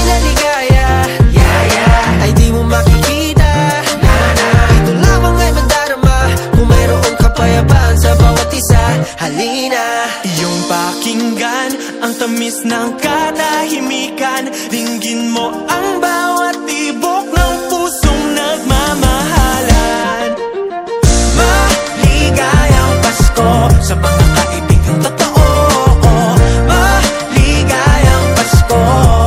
na ligaya, ay di mo makikita. Ito lamang ay madarama kung mayroong kapayapaan sa bawat isa. Halina, iyong pakinggan ang tamis ng katahimikan. Ringgin mo ang bawat tibok ng pusong nagmamahalan. maligayang Pasko sa mga kaibigang totoo. Maligayang Pasko.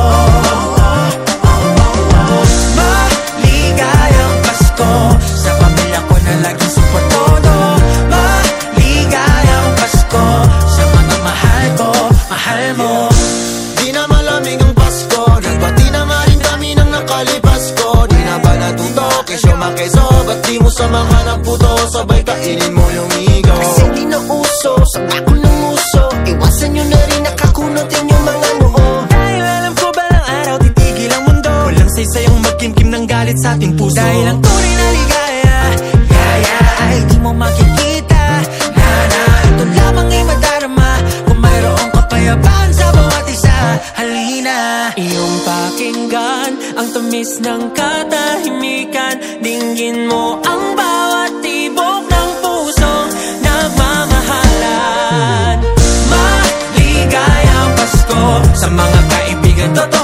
Maligayang Pasko sa pamilya ko na laging suportado. Maligayang Pasko sa mga mahal ko, mahal mo. Di na malamig ang Pasko, nagbati na nga rin kami nang nakalipas ko. Di na ba natuto, kesyo makeso, ba't di mo sa mga nagputo, sabay kainin mo yung igo. Kasi di na uso, sa ako ng uso, iwasan nyo na rin nakakunot yung mga noo. Dahil alam ko balang araw titigil ang mundo, walang saysayang magkimkim ng galit sa ating puso. Dahil ang tunay na ligaya, ay di mo makikita. Ito lamang ay madarama kung mayroong kapayapaan sa bawat isa. Halina, iyong pakinggan ang tamis ng katahimikan. Dinggin mo ang bawat tibok ng pusong nagmamahalan. maligayang Pasko sa mga kaibigan totoo.